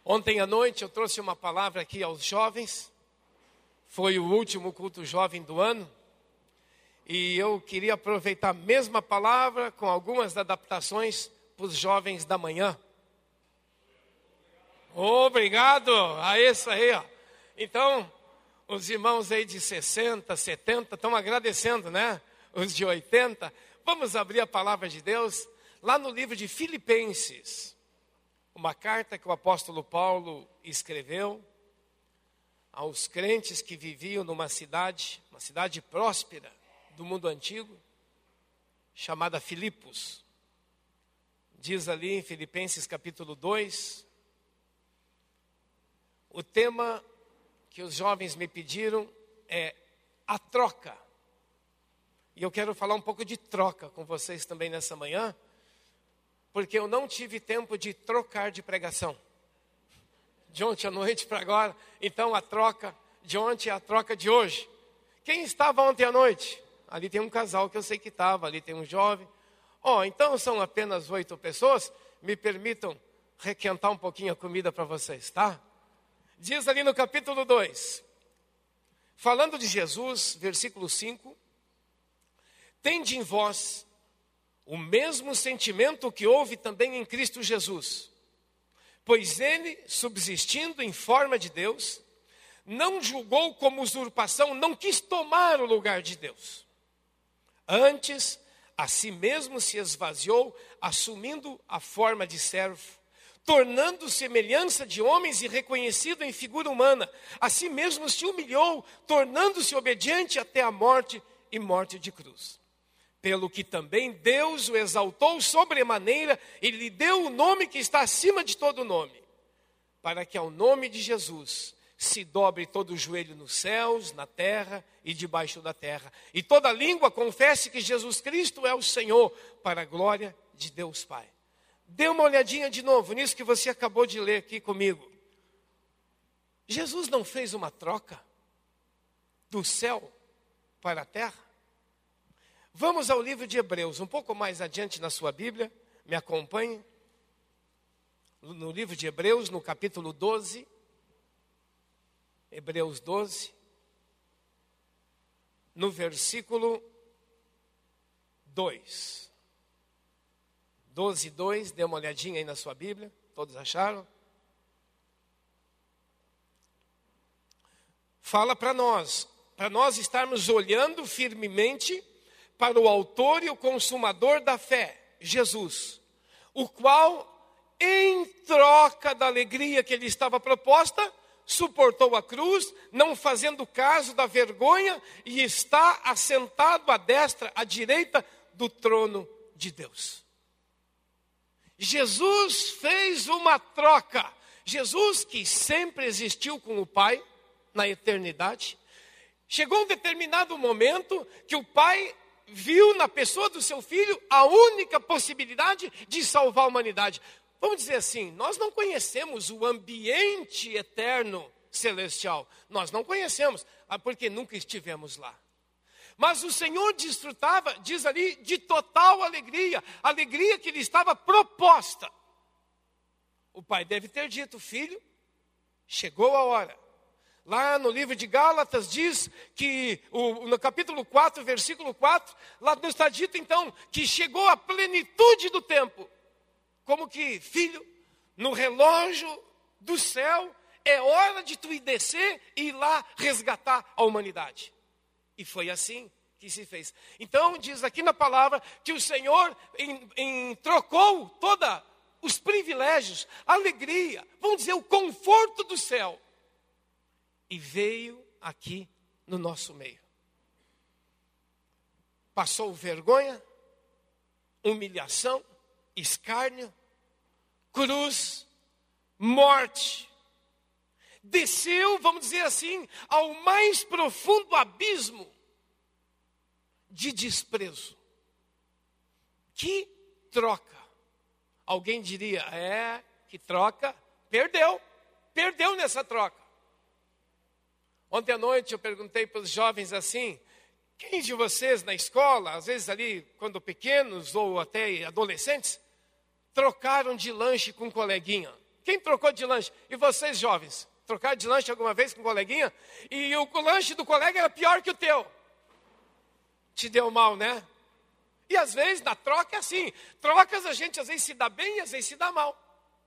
Ontem à noite eu trouxe uma palavra aqui aos jovens. Foi o último culto jovem do ano. E eu queria aproveitar a mesma palavra com algumas adaptações para os jovens da manhã. Obrigado! A isso aí, ó. Então, os irmãos aí de 60, 70 estão agradecendo, né? Os de 80. Vamos abrir a palavra de Deus lá no livro de Filipenses. Uma carta que o apóstolo Paulo escreveu aos crentes que viviam numa cidade próspera do mundo antigo, chamada Filipos. Diz ali em Filipenses capítulo 2, o tema que os jovens me pediram é a troca. E eu quero falar um pouco de troca com vocês também nessa manhã, porque eu não tive tempo de trocar de pregação. De ontem à noite para agora, então a troca de ontem é a troca de hoje. Quem estava ontem à noite? Ali tem um casal que eu sei que estava, ali tem um jovem. Então são apenas 8 pessoas, me permitam requentar um pouquinho a comida para vocês, tá? Diz ali no capítulo 2, falando de Jesus, versículo 5, tende em vós o mesmo sentimento que houve também em Cristo Jesus, pois ele, subsistindo em forma de Deus, não julgou como usurpação, não quis tomar o lugar de Deus. Antes, a si mesmo se esvaziou, assumindo a forma de servo, tornando semelhança de homens e reconhecido em figura humana. A si mesmo se humilhou, tornando-se obediente até a morte e morte de cruz. Pelo que também Deus o exaltou sobremaneira e lhe deu o nome que está acima de todo nome, para que ao nome de Jesus se dobre todo o joelho nos céus, na terra e debaixo da terra, e toda língua confesse que Jesus Cristo é o Senhor, para a glória de Deus Pai. Dê uma olhadinha de novo nisso que você acabou de ler aqui comigo. Jesus não fez uma troca do céu para a terra? Vamos ao livro de Hebreus, um pouco mais adiante na sua Bíblia, me acompanhe. No livro de Hebreus, no capítulo 12, Hebreus 12, no versículo 2. 12, 2, dê uma olhadinha aí na sua Bíblia, todos acharam? Fala para nós estarmos olhando firmemente para o autor e o consumador da fé, Jesus, o qual, em troca da alegria que lhe estava proposta, suportou a cruz, não fazendo caso da vergonha, e está assentado à destra, à direita do trono de Deus. Jesus fez uma troca. Jesus, que sempre existiu com o Pai, na eternidade, chegou um determinado momento que o Pai viu na pessoa do seu filho a única possibilidade de salvar a humanidade. Vamos dizer assim, nós não conhecemos o ambiente eterno celestial. Nós não conhecemos, porque nunca estivemos lá. Mas o Senhor desfrutava, diz ali, de total alegria. Alegria que lhe estava proposta. O pai deve ter dito, filho, chegou a hora. Lá no livro de Gálatas diz que, no capítulo 4, versículo 4, lá está dito então, que chegou a plenitude do tempo. Como que, filho, no relógio do céu, é hora de tu ir descer e ir lá resgatar a humanidade. E foi assim que se fez. Então diz aqui na palavra que o Senhor trocou todos os privilégios, a alegria, vamos dizer, o conforto do céu. E veio aqui no nosso meio. Passou vergonha, humilhação, escárnio, cruz, morte. Desceu, vamos dizer assim, ao mais profundo abismo de desprezo. Que troca. Alguém diria, que troca, perdeu nessa troca. Ontem à noite eu perguntei para os jovens assim, quem de vocês na escola, às vezes ali quando pequenos ou até adolescentes, trocaram de lanche com um coleguinha? Quem trocou de lanche? E vocês jovens, trocaram de lanche alguma vez com um coleguinha? E o lanche do colega era pior que o teu. Te deu mal, né? E às vezes na troca é assim. Trocas a gente às vezes se dá bem e às vezes se dá mal.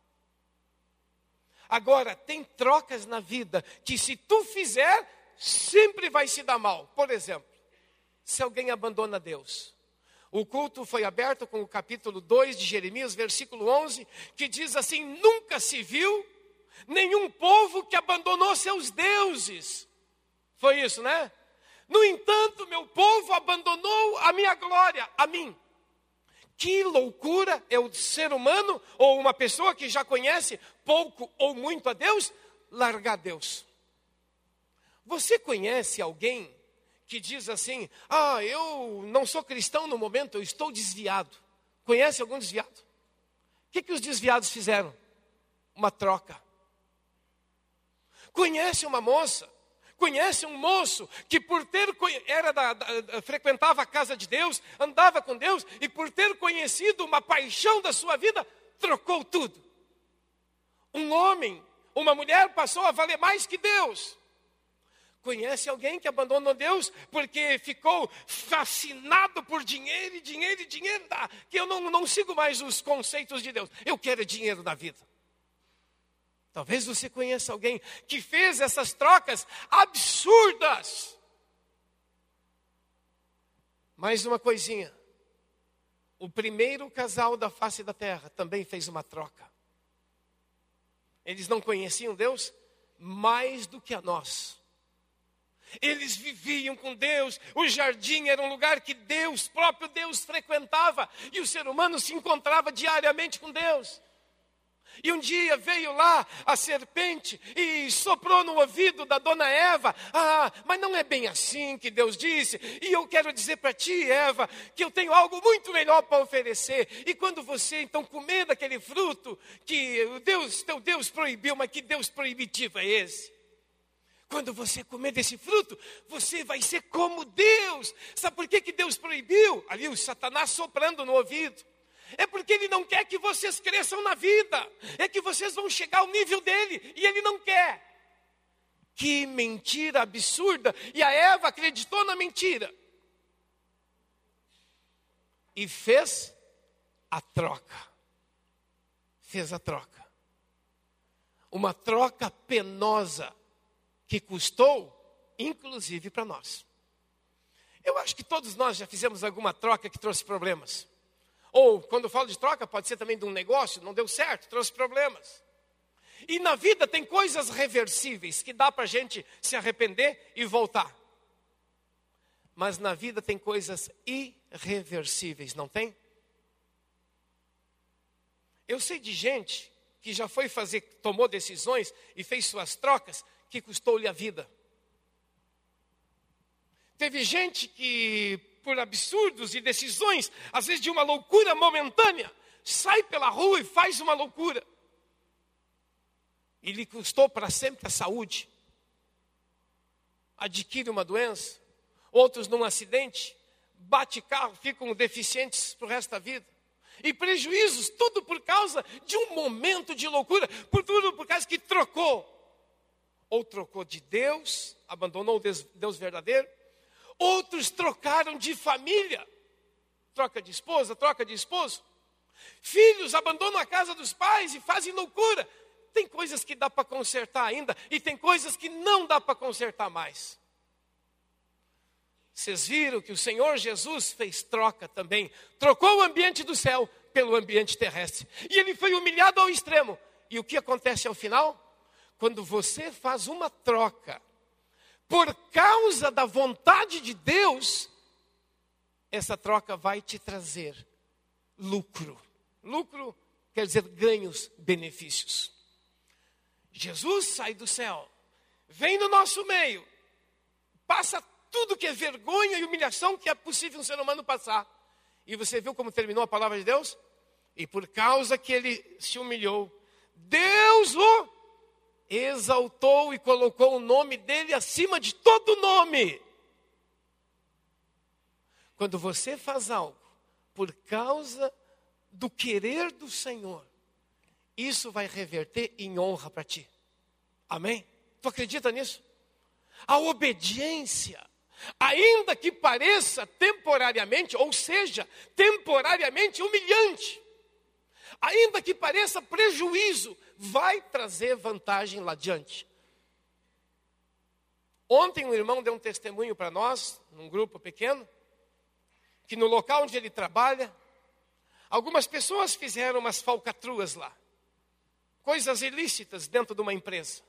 Agora, tem trocas na vida que se tu fizer, sempre vai se dar mal. Por exemplo, se alguém abandona Deus. O culto foi aberto com o capítulo 2 de Jeremias, versículo 11, que diz assim: nunca se viu nenhum povo que abandonou seus deuses. Foi isso, né? No entanto, meu povo abandonou a minha glória, a mim. Que loucura é o ser humano, ou uma pessoa que já conhece pouco ou muito a Deus, largar Deus. Você conhece alguém que diz assim: eu não sou cristão no momento, eu estou desviado. Conhece algum desviado? O que os desviados fizeram? Uma troca. Conhece uma moça? Conhece um moço que por ter frequentava a casa de Deus, andava com Deus, e por ter conhecido uma paixão da sua vida, trocou tudo. Um homem, uma mulher passou a valer mais que Deus. Conhece alguém que abandonou Deus porque ficou fascinado por dinheiro, e dinheiro, e dinheiro, que eu não sigo mais os conceitos de Deus. Eu quero dinheiro na vida. Talvez você conheça alguém que fez essas trocas absurdas. Mais uma coisinha. O primeiro casal da face da terra também fez uma troca. Eles não conheciam Deus mais do que a nós. Eles viviam com Deus, o jardim era um lugar que Deus, próprio Deus, frequentava. E o ser humano se encontrava diariamente com Deus. E um dia veio lá a serpente e soprou no ouvido da dona Eva: mas não é bem assim que Deus disse. E eu quero dizer para ti, Eva, que eu tenho algo muito melhor para oferecer. E quando você então comer daquele fruto que teu Deus proibiu, mas que Deus proibitivo é esse? Quando você comer desse fruto, você vai ser como Deus. Sabe por que Deus proibiu? Ali o Satanás soprando no ouvido. É porque ele não quer que vocês cresçam na vida. É que vocês vão chegar ao nível dele. E ele não quer. Que mentira absurda. E a Eva acreditou na mentira. E fez a troca. Fez a troca. Uma troca penosa. Que custou, inclusive, para nós. Eu acho que todos nós já fizemos alguma troca que trouxe problemas. Ou, quando eu falo de troca, pode ser também de um negócio, não deu certo, trouxe problemas. E na vida tem coisas reversíveis, que dá para a gente se arrepender e voltar. Mas na vida tem coisas irreversíveis, não tem? Eu sei de gente que já foi tomou decisões e fez suas trocas, que custou-lhe a vida. Teve gente que, por absurdos e decisões, às vezes de uma loucura momentânea, sai pela rua e faz uma loucura. E lhe custou para sempre a saúde. Adquire uma doença. Outros num acidente, bate carro, ficam deficientes para o resto da vida. E prejuízos, tudo por causa de um momento de loucura, tudo por causa que trocou. Ou trocou de Deus, abandonou o Deus verdadeiro. Outros trocaram de família. Troca de esposa, troca de esposo. Filhos abandonam a casa dos pais e fazem loucura. Tem coisas que dá para consertar ainda. E tem coisas que não dá para consertar mais. Vocês viram que o Senhor Jesus fez troca também. Trocou o ambiente do céu pelo ambiente terrestre. E ele foi humilhado ao extremo. E o que acontece ao final? Quando você faz uma troca por causa da vontade de Deus, essa troca vai te trazer lucro. Lucro quer dizer ganhos, benefícios. Jesus sai do céu, vem no nosso meio, passa tudo que é vergonha e humilhação que é possível um ser humano passar. E você viu como terminou a palavra de Deus? E por causa que ele se humilhou, Deus o exaltou e colocou o nome dele acima de todo nome. Quando você faz algo por causa do querer do Senhor, isso vai reverter em honra para ti. Amém? Tu acredita nisso? A obediência, ainda que pareça temporariamente, ou seja, temporariamente humilhante, ainda que pareça prejuízo, vai trazer vantagem lá adiante. Ontem um irmão deu um testemunho para nós, num grupo pequeno, que no local onde ele trabalha, algumas pessoas fizeram umas falcatruas lá, coisas ilícitas dentro de uma empresa.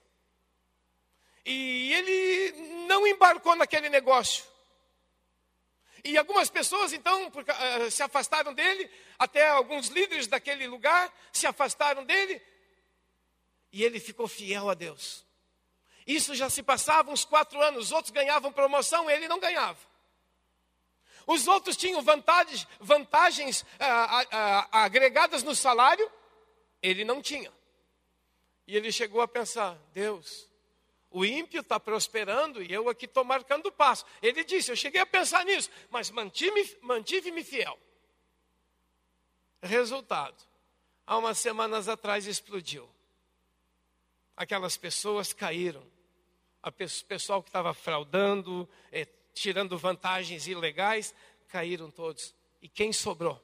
E ele não embarcou naquele negócio. E algumas pessoas, então, se afastaram dele, até alguns líderes daquele lugar se afastaram dele, e ele ficou fiel a Deus. Isso já se passava uns 4 anos, os outros ganhavam promoção, ele não ganhava. Os outros tinham vantagens agregadas no salário, ele não tinha. E ele chegou a pensar, Deus, o ímpio está prosperando e eu aqui estou marcando o passo. Ele disse, eu cheguei a pensar nisso, mas mantive-me fiel. Resultado, há umas semanas atrás explodiu. Aquelas pessoas caíram. O pessoal que estava fraudando, tirando vantagens ilegais, caíram todos. E quem sobrou?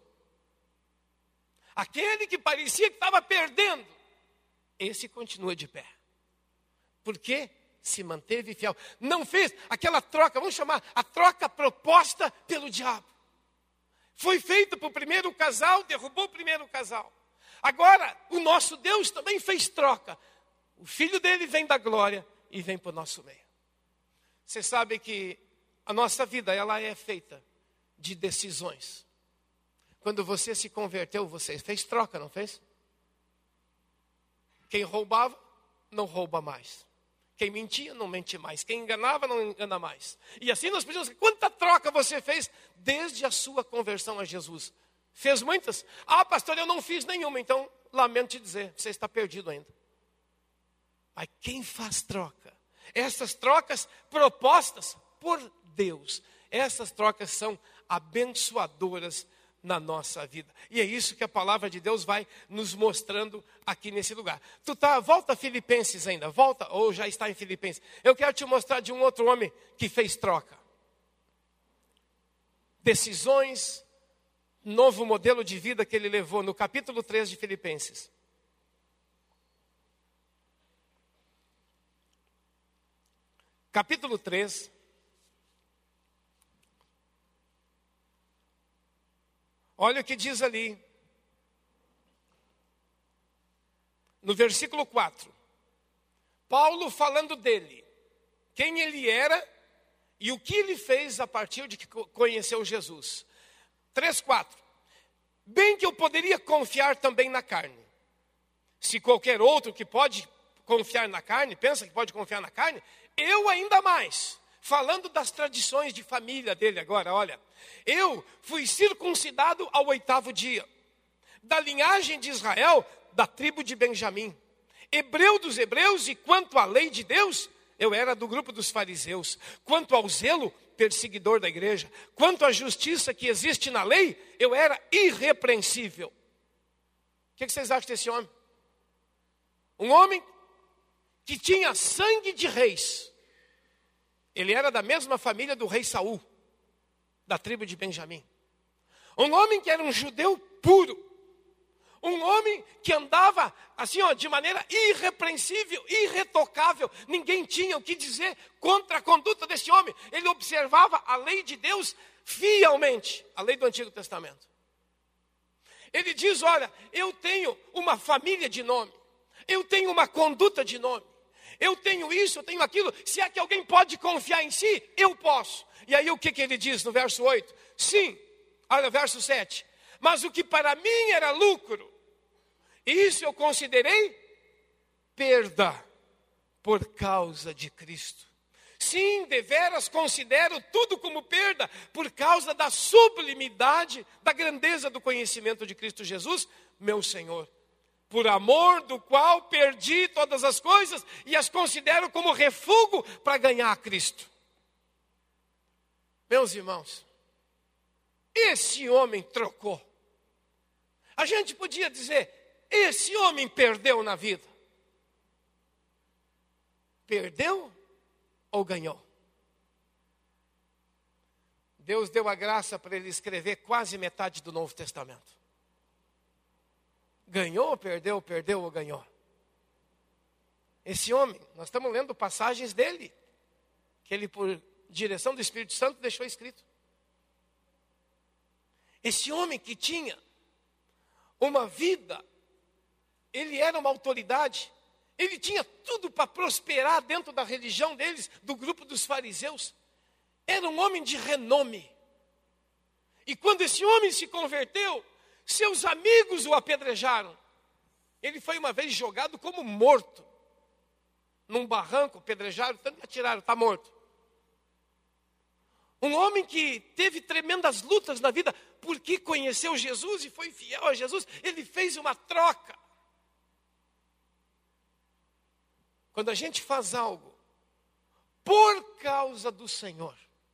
Aquele que parecia que estava perdendo, esse continua de pé. Por quê? Se manteve fiel. Não fez aquela troca, vamos chamar a troca proposta pelo diabo. Foi feita para o primeiro casal, derrubou o primeiro casal. Agora, o nosso Deus também fez troca. O filho dele vem da glória e vem para o nosso meio. Você sabe que a nossa vida, ela é feita de decisões. Quando você se converteu, você fez troca, não fez? Quem roubava, não rouba mais. Quem mentia, não mente mais. Quem enganava, não engana mais. E assim nós pedimos, quanta troca você fez desde a sua conversão a Jesus? Fez muitas? Ah, pastor, eu não fiz nenhuma. Então, lamento te dizer, você está perdido ainda. Mas quem faz troca? Essas trocas propostas por Deus. Essas trocas são abençoadoras na nossa vida. E é isso que a palavra de Deus vai nos mostrando aqui nesse lugar. Volta a Filipenses ainda, volta, ou já está em Filipenses. Eu quero te mostrar de um outro homem que fez troca. Decisões, novo modelo de vida que ele levou no capítulo 3 de Filipenses. Capítulo 3. Olha o que diz ali. No versículo 4. Paulo falando dele. Quem ele era e o que ele fez a partir de que conheceu Jesus. 3:4. Bem que eu poderia confiar também na carne. Se qualquer outro que pode confiar na carne, pensa que pode confiar na carne, eu ainda mais. Falando das tradições de família dele agora, olha. Eu fui circuncidado ao 8º dia. Da linhagem de Israel, da tribo de Benjamim. Hebreu dos hebreus e quanto à lei de Deus, eu era do grupo dos fariseus. Quanto ao zelo, perseguidor da igreja. Quanto à justiça que existe na lei, eu era irrepreensível. O que vocês acham desse homem? Um homem que tinha sangue de reis. Ele era da mesma família do rei Saul, da tribo de Benjamim. Um homem que era um judeu puro. Um homem que andava assim, de maneira irrepreensível, irretocável. Ninguém tinha o que dizer contra a conduta desse homem. Ele observava a lei de Deus fielmente, a lei do Antigo Testamento. Ele diz, olha, eu tenho uma família de nome. Eu tenho uma conduta de nome. Eu tenho isso, eu tenho aquilo. Se é que alguém pode confiar em si, eu posso. E aí o que ele diz no verso 8? Sim, olha, verso 7. Mas o que para mim era lucro, isso eu considerei perda por causa de Cristo. Sim, deveras considero tudo como perda por causa da sublimidade, da grandeza do conhecimento de Cristo Jesus, meu Senhor. Por amor do qual perdi todas as coisas e as considero como refúgio para ganhar a Cristo. Meus irmãos, esse homem trocou. A gente podia dizer, esse homem perdeu na vida? Perdeu ou ganhou? Deus deu a graça para ele escrever quase metade do Novo Testamento. Ganhou ou perdeu, perdeu ou ganhou? Esse homem, nós estamos lendo passagens dele, que ele, por direção do Espírito Santo, deixou escrito. Esse homem que tinha uma vida, ele era uma autoridade, ele tinha tudo para prosperar dentro da religião deles, do grupo dos fariseus. Era um homem de renome. E quando esse homem se converteu, seus amigos o apedrejaram. Ele foi uma vez jogado como morto. Num barranco, apedrejaram, tanto que atiraram, está morto. Um homem que teve tremendas lutas na vida, porque conheceu Jesus e foi fiel a Jesus. Ele fez uma troca. Quando a gente faz algo por causa do Senhor,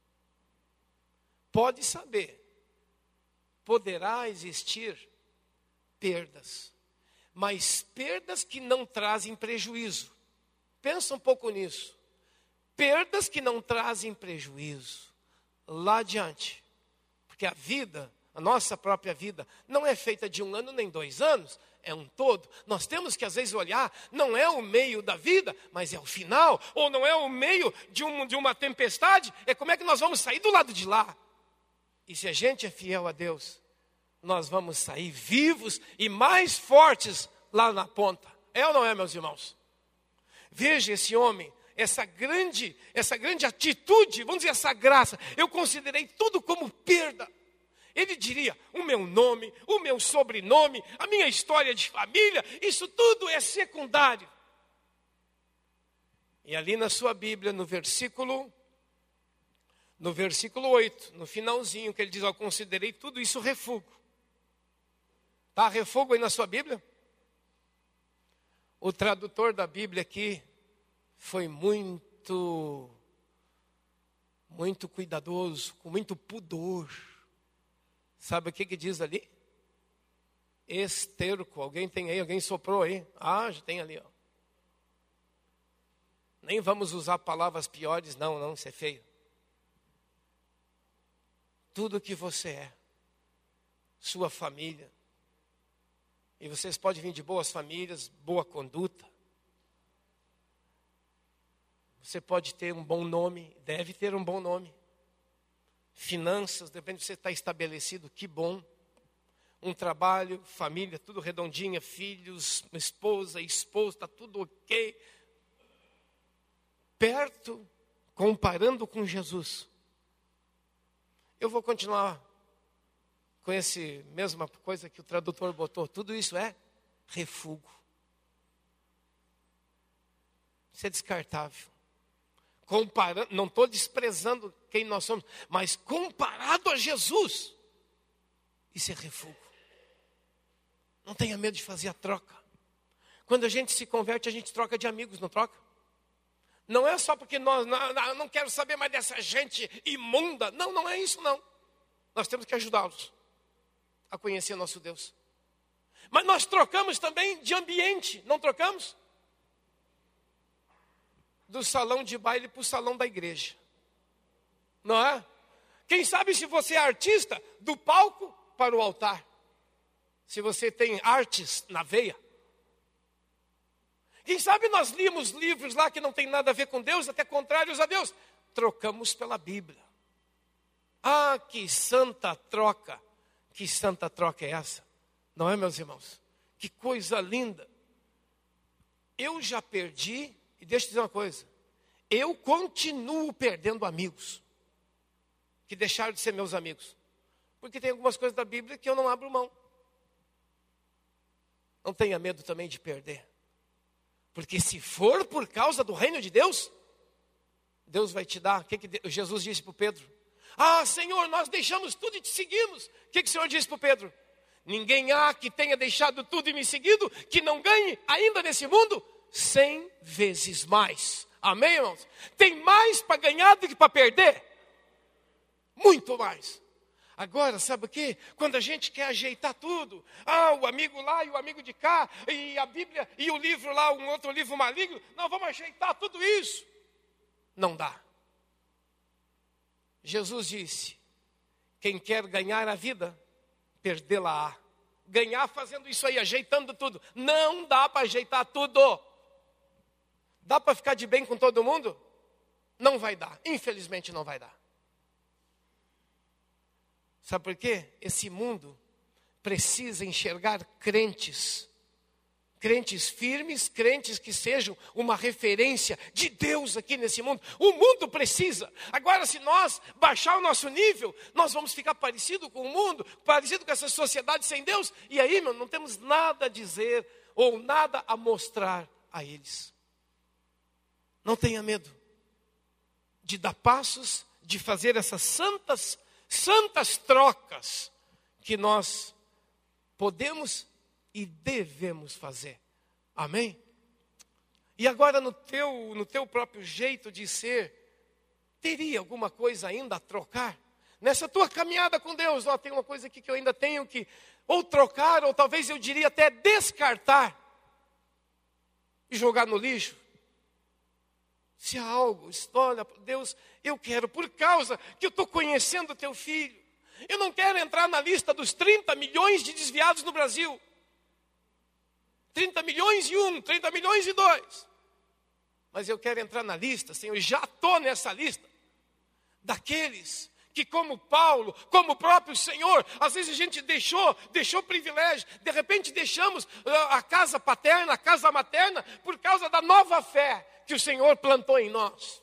pode saber, poderá existir perdas, mas perdas que não trazem prejuízo. Pensa um pouco nisso. Perdas que não trazem prejuízo lá adiante. Porque a vida, a nossa própria vida, não é feita de 1 ano nem 2 anos, é um todo. Nós temos que às vezes olhar, não é o meio da vida, mas é o final. Ou não é o meio de uma tempestade, é como é que nós vamos sair do lado de lá. E se a gente é fiel a Deus, nós vamos sair vivos e mais fortes lá na ponta. É ou não é, meus irmãos? Veja esse homem, essa grande atitude, vamos dizer, essa graça. Eu considerei tudo como perda. Ele diria, o meu nome, o meu sobrenome, a minha história de família, isso tudo é secundário. E ali na sua Bíblia, no versículo 8, no finalzinho, que ele diz, eu considerei tudo isso refúgio. Está refúgio aí na sua Bíblia? O tradutor da Bíblia aqui foi muito cuidadoso, com muito pudor. Sabe o que diz ali? Esterco. Alguém tem aí? Alguém soprou aí? Ah, já tem ali, ó. Nem vamos usar palavras piores, não, isso é feio. Tudo que você é, sua família, e vocês podem vir de boas famílias, boa conduta. Você pode ter um bom nome, deve ter um bom nome. Finanças, depende de você estar estabelecido, que bom. Um trabalho, família, tudo redondinha, filhos, esposa, está tudo ok. Perto, comparando com Jesus. Eu vou continuar com essa mesma coisa que o tradutor botou. Tudo isso é refúgio. Isso é descartável. Comparando, não estou desprezando quem nós somos, mas comparado a Jesus, isso é refúgio. Não tenha medo de fazer a troca. Quando a gente se converte, a gente troca de amigos, não troca? Não é só porque nós não quero saber mais dessa gente imunda. Não é isso não. Nós temos que ajudá-los a conhecer nosso Deus. Mas nós trocamos também de ambiente, não trocamos? Do salão de baile para o salão da igreja. Não é? Quem sabe se você é artista, do palco para o altar. Se você tem artes na veia. Quem sabe nós líamos livros lá que não tem nada a ver com Deus, até contrários a Deus. Trocamos pela Bíblia. Ah, que santa troca. Que santa troca é essa? Não é, meus irmãos? Que coisa linda. Eu já perdi, e deixa eu dizer uma coisa. Eu continuo perdendo amigos. Que deixaram de ser meus amigos. Porque tem algumas coisas da Bíblia que eu não abro mão. Não tenha medo também de perder. Porque se for por causa do reino de Deus, Deus vai te dar. O que Jesus disse para o Pedro? Ah, Senhor, nós deixamos tudo e te seguimos. O que o Senhor disse para o Pedro? Ninguém há que tenha deixado tudo e me seguido, que não ganhe ainda nesse mundo 100 vezes mais. Amém, irmãos? Tem mais para ganhar do que para perder? Muito mais. Agora, sabe o quê? Quando a gente quer ajeitar tudo, o amigo lá e o amigo de cá, e a Bíblia e o livro lá, um outro livro maligno, não, vamos ajeitar tudo isso. Não dá. Jesus disse, quem quer ganhar a vida, perdê-la-á. Ganhar fazendo isso aí, ajeitando tudo. Não dá para ajeitar tudo. Dá para ficar de bem com todo mundo? Não vai dar, infelizmente não vai dar. Sabe por quê? Esse mundo precisa enxergar crentes firmes, crentes que sejam uma referência de Deus aqui nesse mundo. O mundo precisa. Agora, se nós baixar o nosso nível, nós vamos ficar parecido com o mundo, parecido com essa sociedade sem Deus. E aí, não temos nada a dizer ou nada a mostrar a eles. Não tenha medo de dar passos, de fazer essas santas trocas que nós podemos e devemos fazer. Amém? E agora no teu próprio jeito de ser, teria alguma coisa ainda a trocar? Nessa tua caminhada com Deus, tem uma coisa aqui que eu ainda tenho que ou trocar, ou talvez eu diria até descartar e jogar no lixo. Se há algo, olha, Deus, eu quero, por causa que eu estou conhecendo o teu filho, eu não quero entrar na lista dos 30 milhões de desviados no Brasil. 30 milhões e 1, 30 milhões e 2. Mas eu quero entrar na lista, Senhor, já estou nessa lista, daqueles que como Paulo, como o próprio Senhor, às vezes a gente deixou privilégio, de repente deixamos a casa paterna, a casa materna, por causa da nova fé que o Senhor plantou em nós.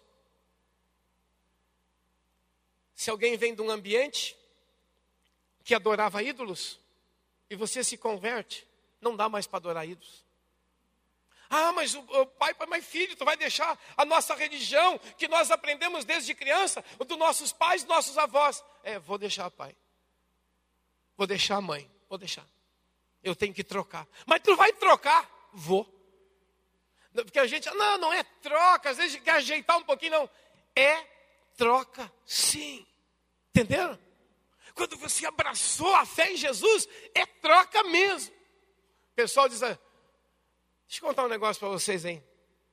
Se alguém vem de um ambiente que adorava ídolos, e você se converte, não dá mais para adorar ídolos. Mas o pai, mas filho, tu vai deixar a nossa religião, que nós aprendemos desde criança, dos nossos pais, dos nossos avós. Vou deixar, pai. Vou deixar, mãe. Vou deixar. Eu tenho que trocar. Mas tu vai trocar? Vou. Porque a gente, não é troca, às vezes quer ajeitar um pouquinho, não. É troca, sim. Entenderam? Quando você abraçou a fé em Jesus, é troca mesmo. O pessoal diz, deixa eu contar um negócio para vocês, hein?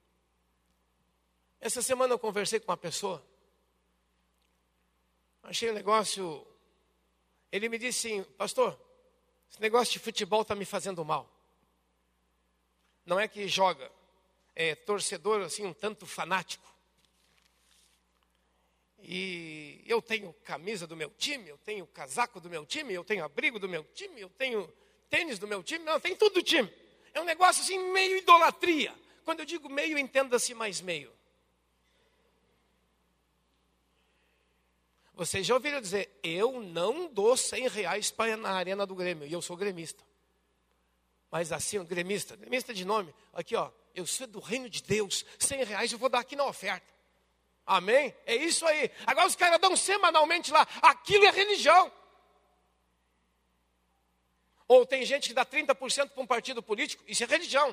Essa semana eu conversei com uma pessoa. Achei um negócio. Ele me disse assim, pastor, esse negócio de futebol está me fazendo mal. Não é que joga, é torcedor assim, um tanto fanático. E eu tenho camisa do meu time, eu tenho casaco do meu time, eu tenho abrigo do meu time, eu tenho tênis do meu time, não, tem tudo do time. É um negócio assim, meio idolatria. Quando eu digo meio, entenda-se mais meio. Vocês já ouviram dizer, eu não dou R$100 para ir na arena do Grêmio, e eu sou gremista. Mas assim, gremista de nome, aqui eu sou do reino de Deus, R$100 eu vou dar aqui na oferta. Amém? É isso aí. Agora os caras dão semanalmente lá, aquilo é religião. Ou tem gente que dá 30% para um partido político, isso é religião.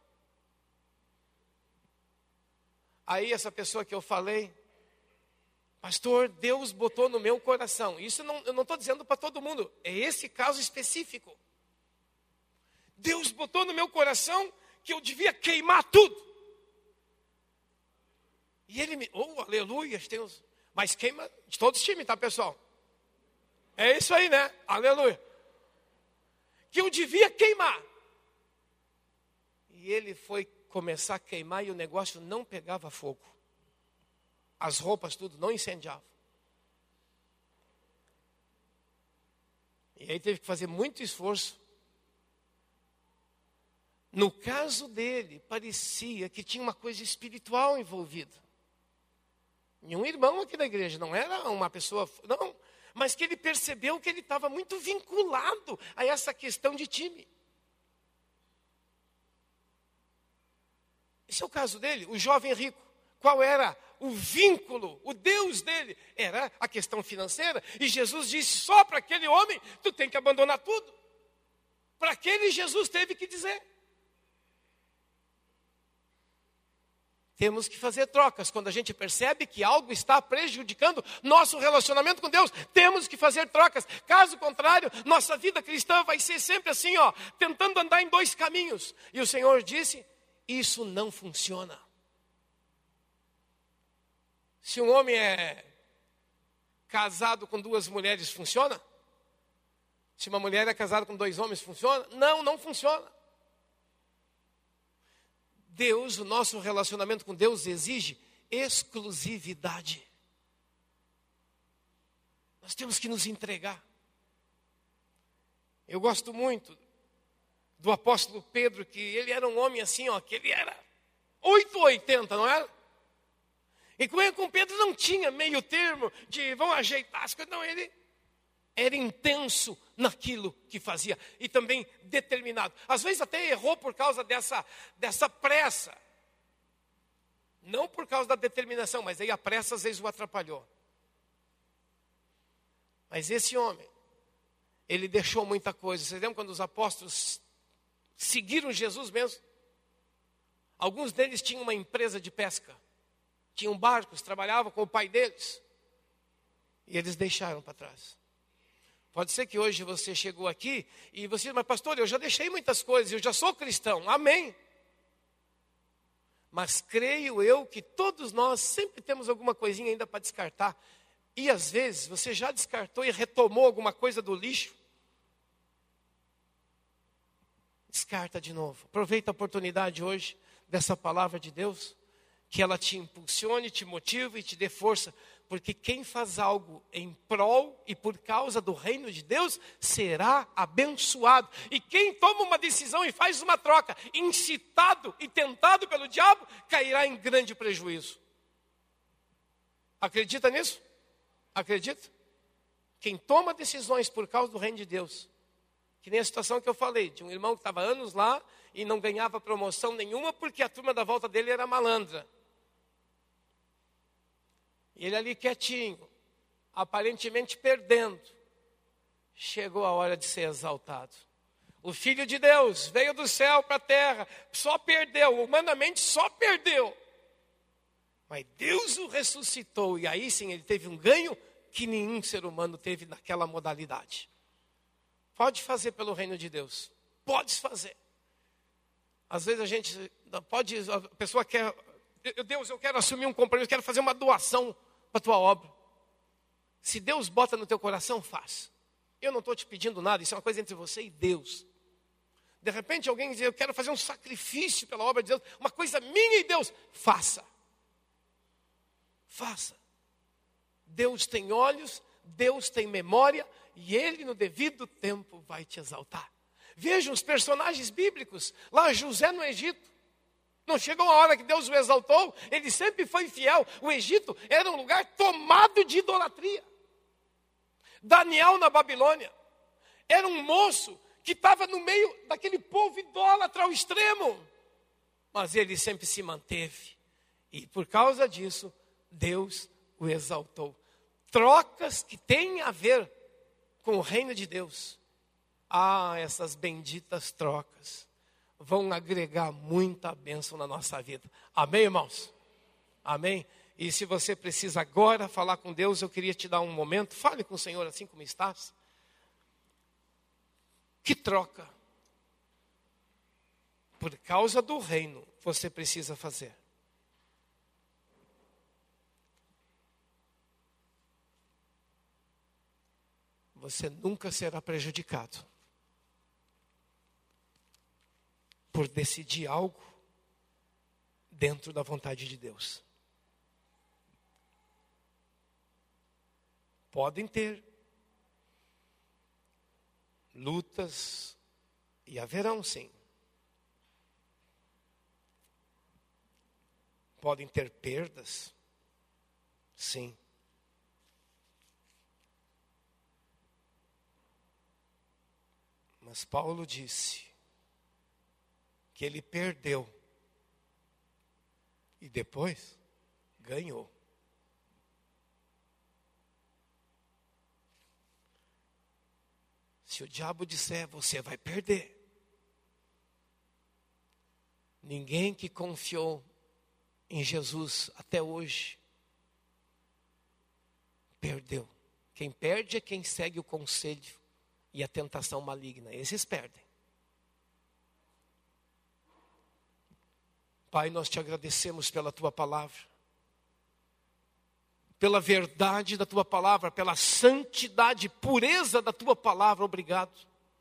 Aí essa pessoa que eu falei, pastor, Deus botou no meu coração. Isso eu não estou dizendo para todo mundo, é esse caso específico. Deus botou no meu coração que eu devia queimar tudo. E ele me, aleluia, tem uns, mas queima de todos os times, tá, pessoal? É isso aí, né? Aleluia. Que eu devia queimar. E ele foi começar a queimar e o negócio não pegava fogo. As roupas, tudo, não incendiava. E aí teve que fazer muito esforço. No caso dele, parecia que tinha uma coisa espiritual envolvida. E um irmão aqui da igreja, não era uma pessoa, não, mas que ele percebeu que ele estava muito vinculado a essa questão de time. Esse é o caso dele, o jovem rico. Qual era o vínculo, o Deus dele? Era a questão financeira. E Jesus disse, só para aquele homem, tu tem que abandonar tudo. Para aquele, Jesus teve que dizer. Temos que fazer trocas. Quando a gente percebe que algo está prejudicando nosso relacionamento com Deus, temos que fazer trocas. Caso contrário, nossa vida cristã vai ser sempre assim, tentando andar em dois caminhos. E o Senhor disse, isso não funciona. Se um homem é casado com duas mulheres, funciona? Se uma mulher é casada com dois homens, funciona? Não, não funciona. Deus, o nosso relacionamento com Deus exige exclusividade. Nós temos que nos entregar. Eu gosto muito do apóstolo Pedro, que ele era um homem assim, que ele era 880, não era? E com Pedro não tinha meio termo de vão ajeitar as coisas. Não, ele era intenso naquilo que fazia e também determinado. Às vezes até errou por causa dessa pressa. Não por causa da determinação, mas aí a pressa às vezes o atrapalhou. Mas esse homem, ele deixou muita coisa. Vocês lembram quando os apóstolos seguiram Jesus mesmo? Alguns deles tinham uma empresa de pesca. Tinham barcos, trabalhavam com o pai deles. E eles deixaram para trás. Pode ser que hoje você chegou aqui e você diz, mas pastor, eu já deixei muitas coisas, eu já sou cristão, amém. Mas creio eu que todos nós sempre temos alguma coisinha ainda para descartar. E às vezes você já descartou e retomou alguma coisa do lixo. Descarta de novo. Aproveita a oportunidade hoje dessa palavra de Deus, que ela te impulsione, te motive e te dê força. Porque quem faz algo em prol e por causa do reino de Deus, será abençoado. E quem toma uma decisão e faz uma troca, incitado e tentado pelo diabo, cairá em grande prejuízo. Acredita nisso? Acredita? Quem toma decisões por causa do reino de Deus, que nem a situação que eu falei, de um irmão que estava anos lá e não ganhava promoção nenhuma porque a turma da volta dele era malandra. E ele ali quietinho, aparentemente perdendo. Chegou a hora de ser exaltado. O Filho de Deus veio do céu para a terra, só perdeu, humanamente só perdeu. Mas Deus o ressuscitou e aí sim ele teve um ganho que nenhum ser humano teve naquela modalidade. Pode fazer pelo reino de Deus, pode fazer. Às vezes a pessoa quer, Deus, eu quero assumir um compromisso, quero fazer uma doação para a tua obra. Se Deus bota no teu coração, faz. Eu não estou te pedindo nada, isso é uma coisa entre você e Deus. De repente alguém diz, eu quero fazer um sacrifício pela obra de Deus, uma coisa minha e Deus, faça. Faça. Deus tem olhos, Deus tem memória, e Ele no devido tempo vai te exaltar. Vejam os personagens bíblicos, lá José no Egito. Não chegou a hora que Deus o exaltou, ele sempre foi fiel. O Egito era um lugar tomado de idolatria. Daniel na Babilônia era um moço que estava no meio daquele povo idólatra ao extremo. Mas ele sempre se manteve. E por causa disso, Deus o exaltou. Trocas que têm a ver com o reino de Deus. Essas benditas trocas vão agregar muita bênção na nossa vida. Amém, irmãos? Amém? E se você precisa agora falar com Deus, eu queria te dar um momento. Fale com o Senhor assim como estás. Que troca? Por causa do reino, você precisa fazer. Você nunca será prejudicado por decidir algo dentro da vontade de Deus. Podem ter lutas, e haverão sim. Podem ter perdas, sim. Mas Paulo disse que ele perdeu e depois ganhou. Se o diabo disser, você vai perder. Ninguém que confiou em Jesus até hoje, perdeu. Quem perde é quem segue o conselho e a tentação maligna. Esses perdem. Pai, nós te agradecemos pela tua palavra, pela verdade da tua palavra, pela santidade, pureza da tua palavra. Obrigado.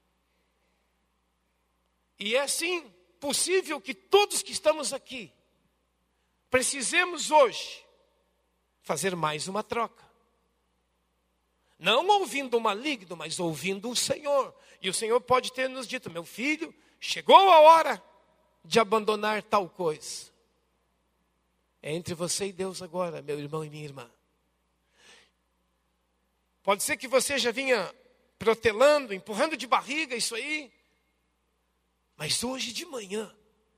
E é sim possível que todos que estamos aqui precisemos hoje fazer mais uma troca. Não ouvindo o maligno, mas ouvindo o Senhor. E o Senhor pode ter nos dito: meu filho, chegou a hora de abandonar tal coisa. É entre você e Deus agora, meu irmão e minha irmã. Pode ser que você já vinha protelando, empurrando de barriga isso aí. Mas hoje de manhã,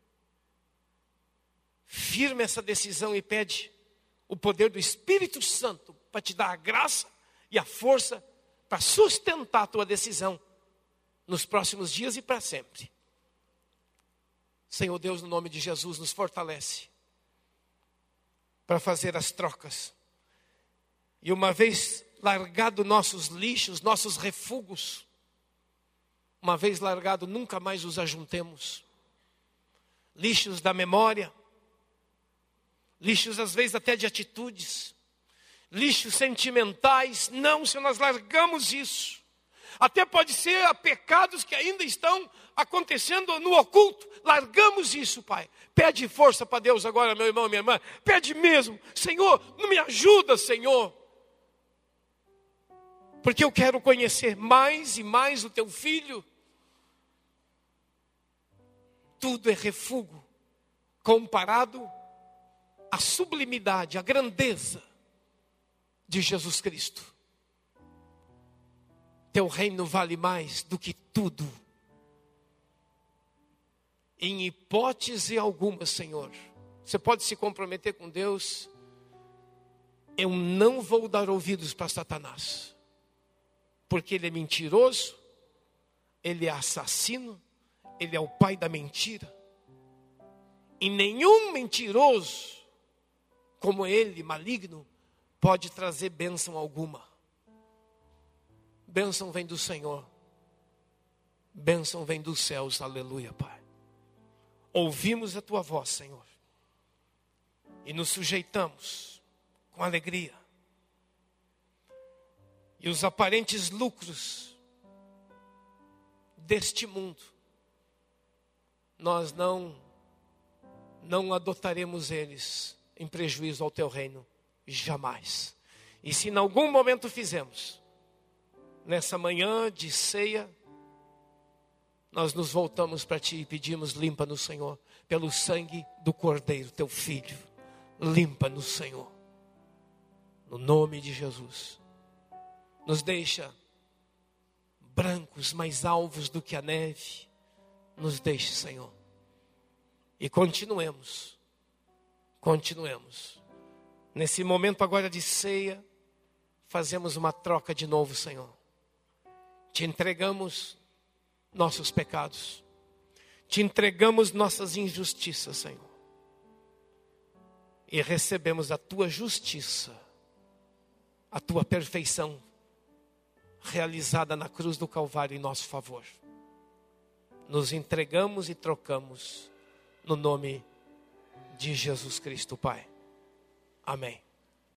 firme essa decisão e pede o poder do Espírito Santo para te dar a graça e a força para sustentar a tua decisão nos próximos dias e para sempre. Senhor Deus, no nome de Jesus, nos fortalece para fazer as trocas. E uma vez largado nossos lixos, nossos refugos, uma vez largado, nunca mais os ajuntemos. Lixos da memória, lixos às vezes até de atitudes, lixos sentimentais. Não, se nós largamos isso, até pode ser a pecados que ainda estão acontecendo no oculto. Largamos isso, Pai. Pede força para Deus agora, meu irmão e minha irmã. Pede mesmo: Senhor, não me ajuda, Senhor, porque eu quero conhecer mais e mais o teu filho. Tudo é refúgio comparado à sublimidade, à grandeza de Jesus Cristo. Teu reino vale mais do que tudo. Em hipótese alguma, Senhor, você pode se comprometer com Deus: eu não vou dar ouvidos para Satanás, porque ele é mentiroso, ele é assassino, ele é o pai da mentira. E nenhum mentiroso como ele, maligno, pode trazer bênção alguma. Bênção vem do Senhor. Bênção vem dos céus, aleluia, Pai. Ouvimos a tua voz, Senhor, e nos sujeitamos com alegria. E os aparentes lucros deste mundo, nós não adotaremos eles em prejuízo ao teu reino, jamais. E se em algum momento fizemos, nessa manhã de ceia, nós nos voltamos para ti e pedimos: limpa-nos, Senhor, pelo sangue do Cordeiro, teu Filho. Limpa-nos, Senhor, no nome de Jesus. Nos deixa brancos, mais alvos do que a neve. Nos deixe, Senhor. E continuemos. Nesse momento agora de ceia, fazemos uma troca de novo, Senhor. Te entregamos nossos pecados. Te entregamos nossas injustiças, Senhor. E recebemos a tua justiça, a tua perfeição, realizada na cruz do Calvário em nosso favor. Nos entregamos e trocamos no nome de Jesus Cristo, Pai. Amém.